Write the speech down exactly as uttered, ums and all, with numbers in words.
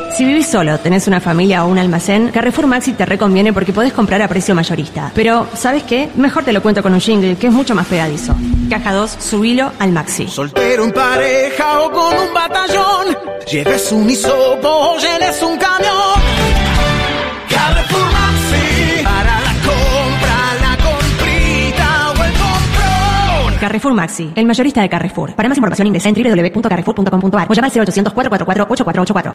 Si vivís solo, tenés una familia o un almacén, Carrefour Maxi te reconviene porque podés comprar a precio mayorista. Pero, ¿sabes qué? Mejor te lo cuento con un jingle, que es mucho más pegadizo. Caja dos, subilo al Maxi. Soltero en pareja o con un batallón, lleves un hisopo o llenes un camión. Carrefour Maxi, para la compra, la comprita o el comprón. Carrefour Maxi, el mayorista de Carrefour. Para más información ingresa en doble u doble u doble u punto carrefour punto com punto a r o llama al cero ochocientos, cuatrocientos cuarenta y cuatro, ochenta y cuatro ochenta y cuatro.